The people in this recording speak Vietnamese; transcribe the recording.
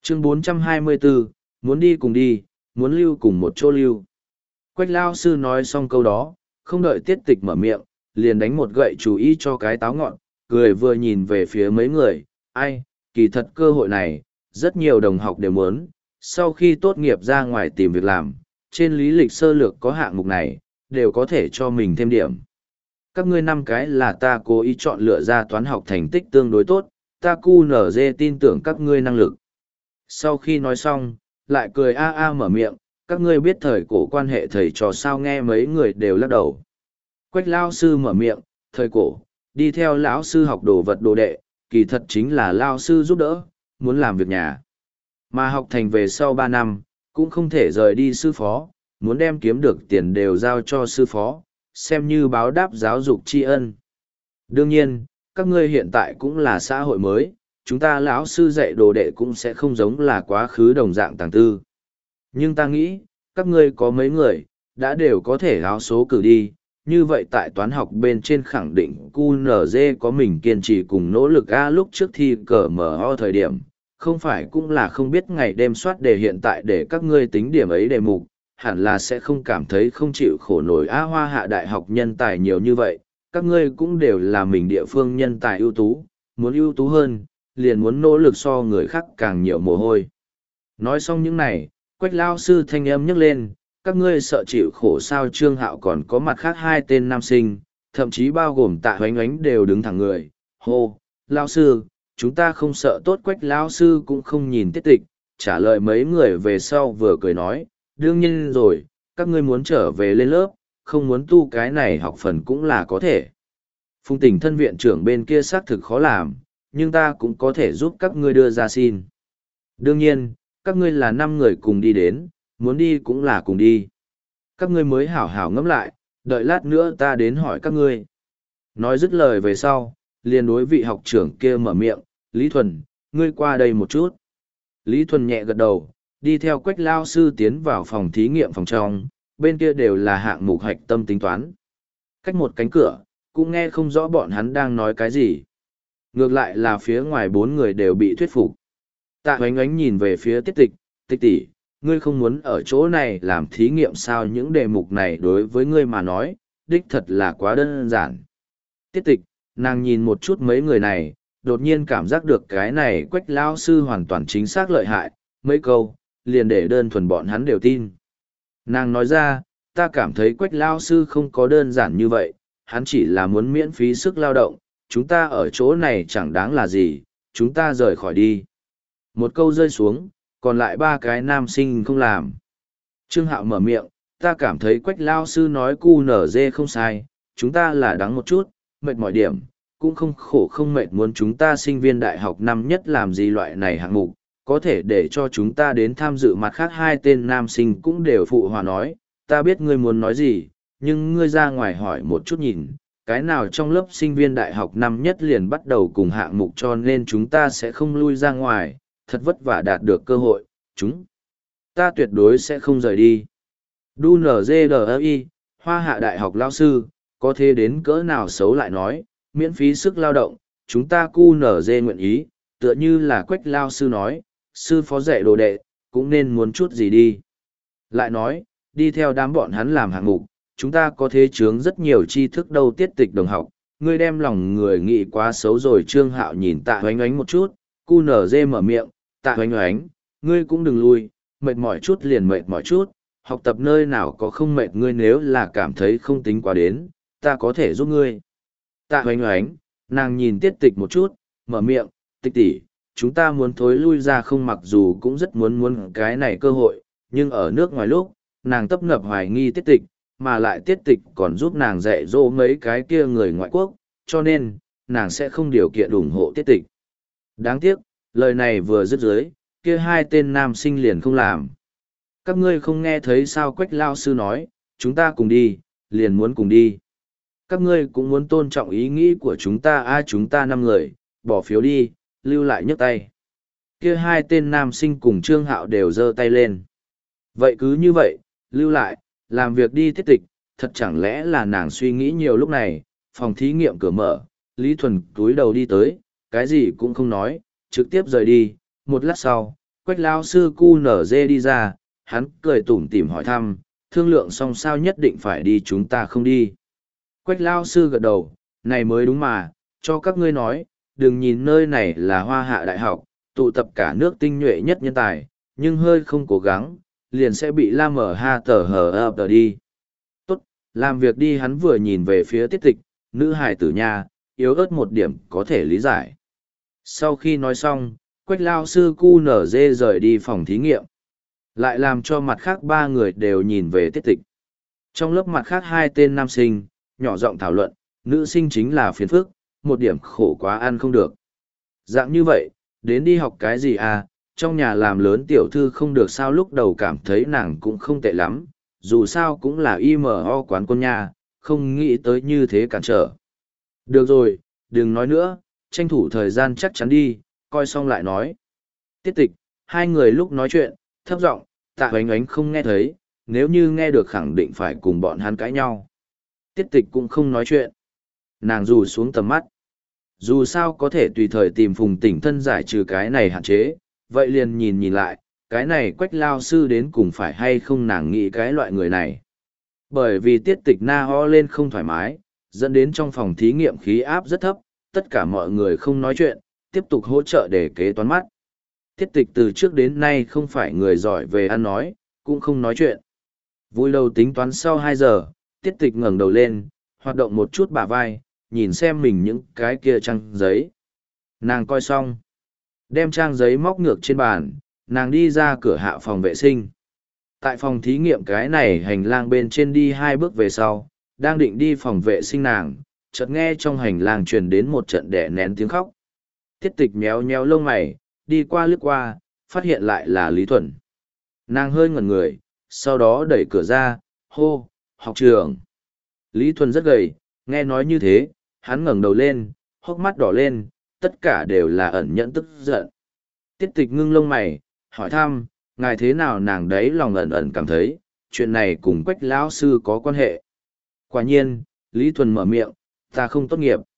Chương 424, muốn đi cùng đi, muốn lưu cùng một chỗ lưu. Quách lao sư nói xong câu đó, không đợi tiết tịch mở miệng, liền đánh một gậy chú ý cho cái táo ngọn, cười vừa nhìn về phía mấy người, ai, kỳ thật cơ hội này, rất nhiều đồng học đều muốn, sau khi tốt nghiệp ra ngoài tìm việc làm, trên lý lịch sơ lược có hạng mục này, đều có thể cho mình thêm điểm. Các ngươi 5 cái là ta cố ý chọn lựa ra toán học thành tích tương đối tốt, ta QNZ tin tưởng các ngươi năng lực. Sau khi nói xong, lại cười mở miệng, các ngươi biết thời cổ quan hệ thầy trò sao, nghe mấy người đều lắc đầu. Quách lao sư mở miệng, thời cổ, đi theo lão sư học đồ vật đồ đệ, kỳ thật chính là lao sư giúp đỡ, muốn làm việc nhà. Mà học thành về sau 3 năm, cũng không thể rời đi sư phó, muốn đem kiếm được tiền đều giao cho sư phó, xem như báo đáp giáo dục tri ân. Đương nhiên, các ngươi hiện tại cũng là xã hội mới, chúng ta lão sư dạy đồ đệ cũng sẽ không giống là quá khứ đồng dạng tàng tư. Nhưng ta nghĩ, các ngươi có mấy người, đã đều có thể áo số cử đi, như vậy tại toán học bên trên khẳng định QNZ có mình kiên trì cùng nỗ lực lúc trước thi cờ MO thời điểm, không phải cũng là không biết ngày đêm soát đề hiện tại để các ngươi tính điểm ấy đề mục, hẳn là sẽ không cảm thấy không chịu khổ nổi Hoa Hạ đại học nhân tài nhiều như vậy, các ngươi cũng đều là mình địa phương nhân tài ưu tú, muốn ưu tú hơn, liền muốn nỗ lực so người khác càng nhiều mồ hôi. Nói xong những này, Quách lao sư thanh âm nhấc lên, các ngươi sợ chịu khổ sao? Trương Hạo còn có mặt khác 2 tên nam sinh, thậm chí bao gồm Tạ Hoánh Oánh đều đứng thẳng người, hô, lao sư, chúng ta không sợ. Tốt. Quách lao sư cũng không nhìn tiết tịch, trả lời mấy người về sau vừa cười nói, đương nhiên rồi, các ngươi muốn trở về lên lớp, không muốn tu cái này học phần cũng là có thể. Phùng Tình thân viện trưởng bên kia xác thực khó làm, nhưng ta cũng có thể giúp các ngươi đưa ra xin. Đương nhiên, các ngươi là 5 người cùng đi đến, muốn đi cũng là cùng đi. Các ngươi mới hảo hảo ngẫm lại, đợi lát nữa ta đến hỏi các ngươi. Nói dứt lời về sau, liền đối vị học trưởng kia mở miệng, Lý Thuần, ngươi qua đây một chút. Lý Thuần nhẹ gật đầu, đi theo Quách lao sư tiến vào phòng thí nghiệm phòng trong, bên kia đều là hạng mục hạch tâm tính toán. Cách một cánh cửa, cũng nghe không rõ bọn hắn đang nói cái gì. Ngược lại là phía ngoài 4 người đều bị thuyết phục. Tạ Hoánh Oánh nhìn về phía tiết tịch, tịch tỷ, ngươi không muốn ở chỗ này làm thí nghiệm sao? Những đề mục này đối với ngươi mà nói, đích thật là quá đơn giản. Tiết tịch, nàng nhìn một chút mấy người này, đột nhiên cảm giác được cái này Quách lao sư hoàn toàn chính xác lợi hại, mấy câu, liền để đơn thuần bọn hắn đều tin. Nàng nói ra, ta cảm thấy Quách lao sư không có đơn giản như vậy, hắn chỉ là muốn miễn phí sức lao động, chúng ta ở chỗ này chẳng đáng là gì, chúng ta rời khỏi đi. Một câu rơi xuống, còn lại 3 cái nam sinh không làm. Trương Hạo mở miệng, ta cảm thấy Quách lao sư nói QNZ không sai, chúng ta là đáng một chút, mệt mỏi điểm, cũng không khổ không mệt, muốn chúng ta sinh viên đại học năm nhất làm gì loại này hạng mục, có thể để cho chúng ta đến tham dự. Mặt khác 2 tên nam sinh cũng đều phụ hòa nói, ta biết ngươi muốn nói gì, nhưng ngươi ra ngoài hỏi một chút nhìn, cái nào trong lớp sinh viên đại học năm nhất liền bắt đầu cùng hạng mục, cho nên chúng ta sẽ không lui ra ngoài, thật vất vả đạt được cơ hội, chúng ta tuyệt đối sẽ không rời đi. DUNZDI, Hoa Hạ đại học lao sư, có thế đến cỡ nào xấu lại nói, miễn phí sức lao động, chúng ta QNZ nguyện ý, tựa như là Quách lao sư nói, sư phó dạy đồ đệ, cũng nên muốn chút gì đi. Lại nói, đi theo đám bọn hắn làm hạng mục, chúng ta có thế chướng rất nhiều tri thức đâu. Tiết tịch đồng học, ngươi đem lòng người nghĩ quá xấu rồi. Trương Hạo nhìn Tạ Hoánh Oánh một chút, QNZ mở miệng, Tạ Hoánh Oánh, ngươi cũng đừng lui, mệt mỏi chút liền mệt mỏi chút, học tập nơi nào có không mệt, ngươi nếu là cảm thấy không tính quá đến, ta có thể giúp ngươi. Tạ Hoánh Oánh, nàng nhìn tiết tịch một chút, mở miệng, tịch tỷ, chúng ta muốn thối lui ra không, mặc dù cũng rất muốn cái này cơ hội, nhưng ở nước ngoài lúc, nàng tấp nập hoài nghi tiết tịch, mà lại tiết tịch còn giúp nàng dạy dỗ mấy cái kia người ngoại quốc, cho nên, nàng sẽ không điều kiện ủng hộ tiết tịch. Đáng tiếc, lời này vừa dứt dưới, kia 2 tên nam sinh liền không làm. Các ngươi không nghe thấy sao? Quách lao sư nói, chúng ta cùng đi, liền muốn cùng đi. Các ngươi cũng muốn tôn trọng ý nghĩ của chúng ta. Chúng ta 5 người, bỏ phiếu đi, lưu lại nhấc tay. Kia 2 tên nam sinh cùng Trương Hạo đều giơ tay lên. Vậy cứ như vậy, lưu lại, làm việc đi. Tiết tịch, thật chẳng lẽ là nàng suy nghĩ nhiều. Lúc này, phòng thí nghiệm cửa mở, Lý Thuần túi đầu đi tới, cái gì cũng không nói, trực tiếp rời đi. Một lát sau, Quách lao sư cu nở dê đi ra, hắn cười tủm tỉm hỏi thăm, thương lượng xong sao nhất định phải đi chúng ta không đi. Quách lao sư gật đầu, này mới đúng mà, cho các ngươi nói, đừng nhìn nơi này là Hoa Hạ Đại học, tụ tập cả nước tinh nhuệ nhất nhân tài, nhưng hơi không cố gắng, liền sẽ bị la mở ha tờ hờ ập tờ đi. Tốt, làm việc đi. Hắn vừa nhìn về phía Tiết Tịch, nữ hài tử nha, yếu ớt một điểm có thể lý giải. Sau khi nói xong, Quách lao sư cu nở dê rời đi phòng thí nghiệm, lại làm cho mặt khác ba người đều nhìn về Tiết Tịch. Trong lớp mặt khác hai tên nam sinh, nhỏ giọng thảo luận, nữ sinh chính là phiền phức, một điểm khổ quá ăn không được. Dạng như vậy, đến đi học cái gì à, trong nhà làm lớn tiểu thư không được sao. Lúc đầu cảm thấy nàng cũng không tệ lắm, dù sao cũng là IMO quán quân nha, không nghĩ tới như thế cản trở. Được rồi, đừng nói nữa, tranh thủ thời gian chắc chắn đi, coi xong lại nói. Tiết Tịch, hai người lúc nói chuyện, thấp giọng, Tạ Oánh Oánh không nghe thấy, nếu như nghe được khẳng định phải cùng bọn hắn cãi nhau. Tiết Tịch cũng không nói chuyện. Nàng rủ xuống tầm mắt. Dù sao có thể tùy thời tìm Phùng Tỉnh Thân giải trừ cái này hạn chế, vậy liền nhìn lại, cái này Quách lao sư đến cùng phải hay không nàng nghĩ cái loại người này. Bởi vì Tiết Tịch na ho lên không thoải mái, dẫn đến trong phòng thí nghiệm khí áp rất thấp, tất cả mọi người không nói chuyện, tiếp tục hỗ trợ để kế toán mắt. Tiết Tịch từ trước đến nay không phải người giỏi về ăn nói, cũng không nói chuyện. Vui đầu tính toán sau 2 giờ, Tiết Tịch ngẩng đầu lên, hoạt động một chút bả vai, nhìn xem mình những cái kia trang giấy. Nàng coi xong, đem trang giấy móc ngược trên bàn, nàng đi ra cửa hạ phòng vệ sinh. Tại phòng thí nghiệm cái này hành lang bên trên đi 2 bước về sau, đang định đi phòng vệ sinh nàng, chợt nghe trong hành lang truyền đến một trận đẻ nén tiếng khóc. Tiết Tịch méo méo lông mày, đi qua lướt qua, phát hiện lại là Lý Thuần. Nàng hơi ngẩn người, sau đó đẩy cửa ra, hô, học trưởng. Lý Thuần rất gầy, nghe nói như thế, hắn ngẩng đầu lên, hốc mắt đỏ lên, tất cả đều là ẩn nhẫn tức giận. Tiết Tịch ngưng lông mày, hỏi thăm, ngài thế nào? Nàng đấy lòng ẩn ẩn cảm thấy, chuyện này cùng Quách lão sư có quan hệ. Quả nhiên, Lý Thuần mở miệng, ta không tốt nghiệp.